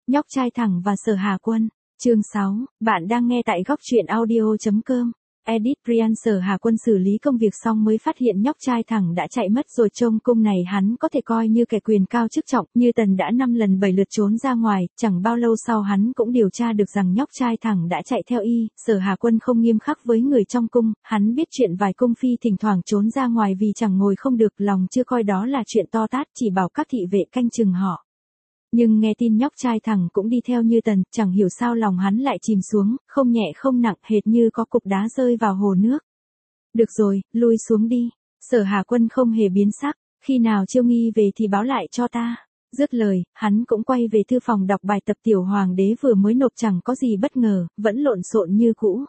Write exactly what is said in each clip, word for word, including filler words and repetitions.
Nhóc trai thẳng và Sở Hà Quân. Chương sáu, bạn đang nghe tại góc truyện audio chấm com. Edit Brian. Sở Hà Quân xử lý công việc xong mới phát hiện nhóc trai thẳng đã chạy mất rồi. Trông cung này hắn có thể coi như kẻ quyền cao chức trọng, Như Tần đã năm lần bảy lượt trốn ra ngoài, chẳng bao lâu sau hắn cũng điều tra được rằng nhóc trai thẳng đã chạy theo y. Sở Hà Quân không nghiêm khắc với người trong cung, hắn biết chuyện vài cung phi thỉnh thoảng trốn ra ngoài vì chẳng ngồi không được, lòng chưa coi đó là chuyện to tát, chỉ bảo các thị vệ canh chừng họ. Nhưng nghe tin nhóc trai thẳng cũng đi theo Như Tần, chẳng hiểu sao lòng hắn lại chìm xuống, không nhẹ không nặng, hệt như có cục đá rơi vào hồ nước. Được rồi, lui xuống đi. Sở Hà Quân không hề biến sắc, khi nào Chiêu Nghi về thì báo lại cho ta. Dứt lời, hắn cũng quay về thư phòng đọc bài tập tiểu hoàng đế vừa mới nộp, chẳng có gì bất ngờ, vẫn lộn xộn như cũ.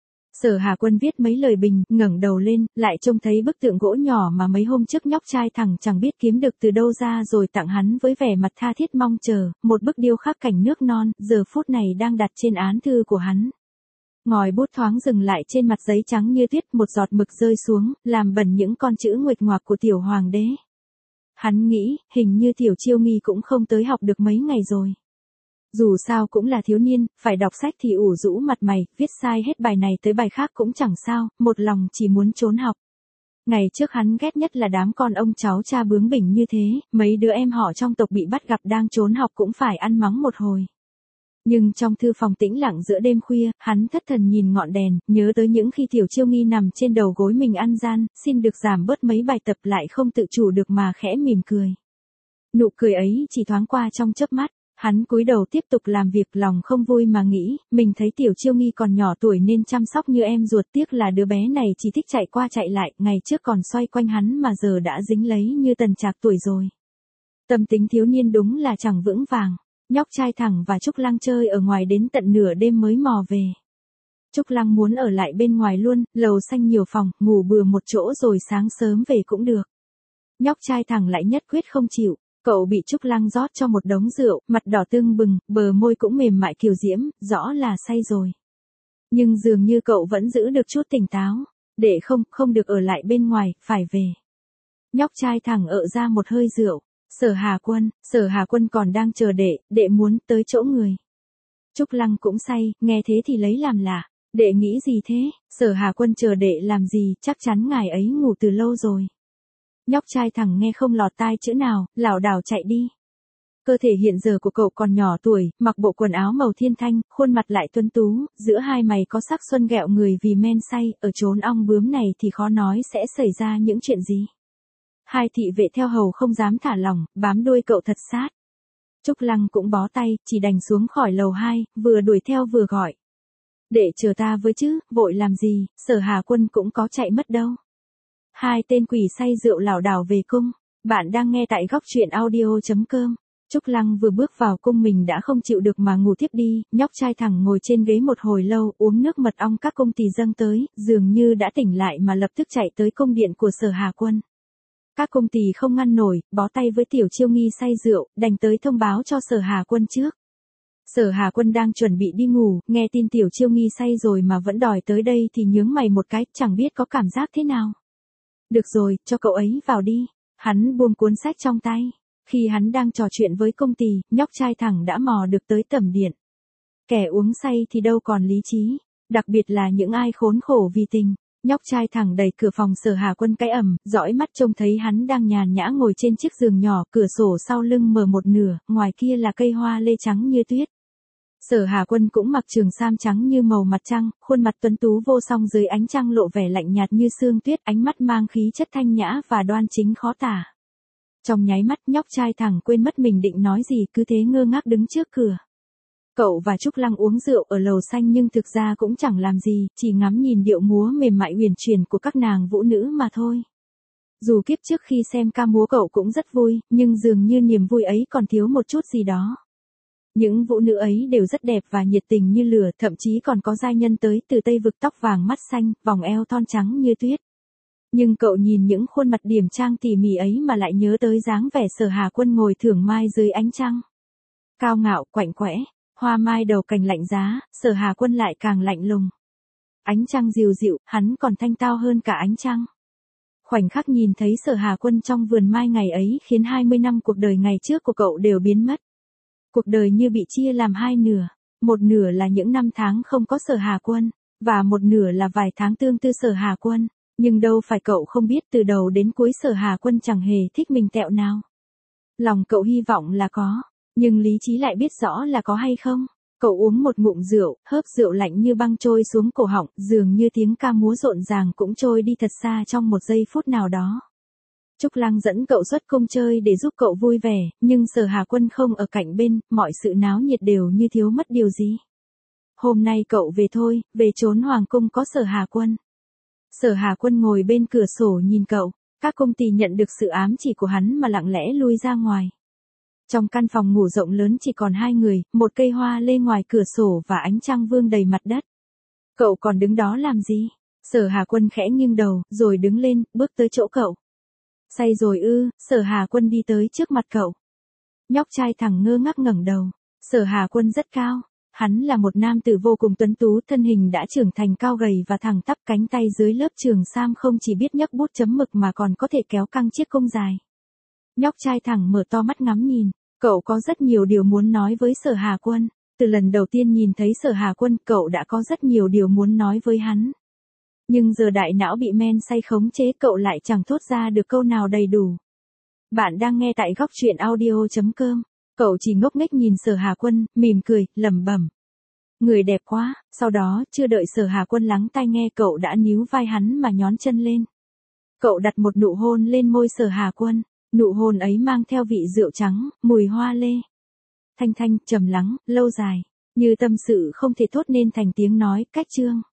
Sở Hà Quân viết mấy lời bình, ngẩng đầu lên, lại trông thấy bức tượng gỗ nhỏ mà mấy hôm trước nhóc trai thẳng chẳng biết kiếm được từ đâu ra rồi tặng hắn với vẻ mặt tha thiết mong chờ, một bức điêu khắc cảnh nước non, giờ phút này đang đặt trên án thư của hắn. Ngòi bút thoáng dừng lại trên mặt giấy trắng như tuyết, một giọt mực rơi xuống, làm bẩn những con chữ nguệch ngoạc của tiểu hoàng đế. Hắn nghĩ, hình như tiểu Chiêu Nghi cũng không tới học được mấy ngày rồi. Dù sao cũng là thiếu niên, phải đọc sách thì ủ rũ mặt mày, viết sai hết bài này tới bài khác cũng chẳng sao, một lòng chỉ muốn trốn học. Ngày trước hắn ghét nhất là đám con ông cháu cha bướng bỉnh như thế, mấy đứa em họ trong tộc bị bắt gặp đang trốn học cũng phải ăn mắng một hồi. Nhưng trong thư phòng tĩnh lặng giữa đêm khuya, hắn thất thần nhìn ngọn đèn, nhớ tới những khi tiểu Chiêu Nghi nằm trên đầu gối mình ăn gian, xin được giảm bớt mấy bài tập lại không tự chủ được mà khẽ mỉm cười. Nụ cười ấy chỉ thoáng qua trong chớp mắt. Hắn cúi đầu tiếp tục làm việc, lòng không vui mà nghĩ, mình thấy tiểu Chiêu Nghi còn nhỏ tuổi nên chăm sóc như em ruột, tiếc là đứa bé này chỉ thích chạy qua chạy lại, ngày trước còn xoay quanh hắn mà giờ đã dính lấy Như Tần trạc tuổi rồi. Tâm tính thiếu niên đúng là chẳng vững vàng. Nhóc trai thẳng và Trúc Lăng chơi ở ngoài đến tận nửa đêm mới mò về. Trúc Lăng muốn ở lại bên ngoài luôn, lầu xanh nhiều phòng, ngủ bừa một chỗ rồi sáng sớm về cũng được. Nhóc trai thẳng lại nhất quyết không chịu. Cậu bị Trúc Lăng rót cho một đống rượu, mặt đỏ tưng bừng, bờ môi cũng mềm mại kiều diễm, rõ là say rồi. Nhưng dường như cậu vẫn giữ được chút tỉnh táo, để không, không được ở lại bên ngoài, phải về. Nhóc trai thẳng ợ ra một hơi rượu. Sở Hà Quân, Sở Hà Quân còn đang chờ đệ, đệ muốn tới chỗ người. Trúc Lăng cũng say, nghe thế thì lấy làm lạ, đệ nghĩ gì thế, Sở Hà Quân chờ đệ làm gì, chắc chắn ngài ấy ngủ từ lâu rồi. Nhóc trai thẳng nghe không lọt tai chữ nào, lảo đảo chạy đi. Cơ thể hiện giờ của cậu còn nhỏ tuổi, mặc bộ quần áo màu thiên thanh, khuôn mặt lại tuấn tú, giữa hai mày có sắc xuân ghẹo người vì men say, ở chốn ong bướm này thì khó nói sẽ xảy ra những chuyện gì. Hai thị vệ theo hầu không dám thả lỏng, bám đuôi cậu thật sát. Trúc Lăng cũng bó tay, chỉ đành xuống khỏi lầu hai, vừa đuổi theo vừa gọi. Để chờ ta với chứ, vội làm gì, Sở Hà Quân cũng có chạy mất đâu. Hai tên quỷ say rượu lảo đảo về cung. Bạn đang nghe tại góc truyện audio chấm com. Trúc Lăng vừa bước vào cung mình đã không chịu được mà ngủ tiếp đi, nhóc trai thẳng ngồi trên ghế một hồi lâu, uống nước mật ong các cung tỳ dâng tới, dường như đã tỉnh lại mà lập tức chạy tới cung điện của Sở Hà Quân. Các cung tỳ không ngăn nổi, bó tay với tiểu Chiêu Nghi say rượu, đành tới thông báo cho Sở Hà Quân trước. Sở Hà Quân đang chuẩn bị đi ngủ, nghe tin tiểu Chiêu Nghi say rồi mà vẫn đòi tới đây thì nhướng mày một cái, chẳng biết có cảm giác thế nào. Được rồi, cho cậu ấy vào đi. Hắn buông cuốn sách trong tay. Khi hắn đang trò chuyện với công tỳ, nhóc trai thẳng đã mò được tới tẩm điện. Kẻ uống say thì đâu còn lý trí, đặc biệt là những ai khốn khổ vì tình. Nhóc trai thẳng đẩy cửa phòng Sở Hà Quân cái ầm, dõi mắt trông thấy hắn đang nhàn nhã ngồi trên chiếc giường nhỏ, cửa sổ sau lưng mở một nửa, ngoài kia là cây hoa lê trắng như tuyết. Sở Hà Quân cũng mặc trường sam trắng như màu mặt trăng, khuôn mặt tuấn tú vô song dưới ánh trăng lộ vẻ lạnh nhạt như sương tuyết, ánh mắt mang khí chất thanh nhã và đoan chính khó tả. Trong nháy mắt nhóc trai thẳng quên mất mình định nói gì, cứ thế ngơ ngác đứng trước cửa. Cậu và Trúc Lăng uống rượu ở lầu xanh nhưng thực ra cũng chẳng làm gì, chỉ ngắm nhìn điệu múa mềm mại huyền chuyển của các nàng vũ nữ mà thôi. Dù kiếp trước khi xem ca múa cậu cũng rất vui, nhưng dường như niềm vui ấy còn thiếu một chút gì đó. Những vũ nữ ấy đều rất đẹp và nhiệt tình như lửa, thậm chí còn có giai nhân tới từ Tây Vực, tóc vàng mắt xanh, vòng eo thon trắng như tuyết. Nhưng cậu nhìn những khuôn mặt điểm trang tỉ mỉ ấy mà lại nhớ tới dáng vẻ Sở Hà Quân ngồi thưởng mai dưới ánh trăng. Cao ngạo, quạnh quẽ, hoa mai đầu cành lạnh giá, Sở Hà Quân lại càng lạnh lùng. Ánh trăng dịu dịu, hắn còn thanh tao hơn cả ánh trăng. Khoảnh khắc nhìn thấy Sở Hà Quân trong vườn mai ngày ấy khiến hai mươi năm cuộc đời ngày trước của cậu đều biến mất. Cuộc đời như bị chia làm hai nửa, một nửa là những năm tháng không có Sở Hà Quân, và một nửa là vài tháng tương tư Sở Hà Quân, nhưng đâu phải cậu không biết từ đầu đến cuối Sở Hà Quân chẳng hề thích mình tẹo nào. Lòng cậu hy vọng là có, nhưng lý trí lại biết rõ là có hay không. Cậu uống một ngụm rượu, hớp rượu lạnh như băng trôi xuống cổ họng, dường như tiếng ca múa rộn ràng cũng trôi đi thật xa trong một giây phút nào đó. Trúc Lăng dẫn cậu xuất cung chơi để giúp cậu vui vẻ, nhưng Sở Hà Quân không ở cạnh bên, mọi sự náo nhiệt đều như thiếu mất điều gì. Hôm nay cậu về thôi, về trốn hoàng cung có Sở Hà Quân. Sở Hà Quân ngồi bên cửa sổ nhìn cậu, các cung tỳ nhận được sự ám chỉ của hắn mà lặng lẽ lui ra ngoài. Trong căn phòng ngủ rộng lớn chỉ còn hai người, một cây hoa lê ngoài cửa sổ và ánh trăng vương đầy mặt đất. Cậu còn đứng đó làm gì? Sở Hà Quân khẽ nghiêng đầu, rồi đứng lên, bước tới chỗ cậu. Say rồi ư? Sở Hà Quân đi tới trước mặt cậu. Nhóc trai thẳng ngơ ngác ngẩng đầu. Sở Hà Quân rất cao. Hắn là một nam tử vô cùng tuấn tú, thân hình đã trưởng thành, cao gầy và thẳng tắp, cánh tay dưới lớp trường sam không chỉ biết nhấc bút chấm mực mà còn có thể kéo căng chiếc cung dài. Nhóc trai thẳng mở to mắt ngắm nhìn. Cậu có rất nhiều điều muốn nói với Sở Hà Quân. Từ lần đầu tiên nhìn thấy Sở Hà Quân, cậu đã có rất nhiều điều muốn nói với hắn. Nhưng giờ đại não bị men say khống chế, cậu lại chẳng thốt ra được câu nào đầy đủ. Bạn đang nghe tại góc truyện audio chấm com. Cậu chỉ ngốc nghếch nhìn Sở Hà Quân, mỉm cười, lẩm bẩm. Người đẹp quá. Sau đó, chưa đợi Sở Hà Quân lắng tai nghe, cậu đã níu vai hắn mà nhón chân lên. Cậu đặt một nụ hôn lên môi Sở Hà Quân. Nụ hôn ấy mang theo vị rượu trắng, mùi hoa lê. Thanh thanh, trầm lắng, lâu dài, như tâm sự không thể thốt nên thành tiếng nói, cách chương.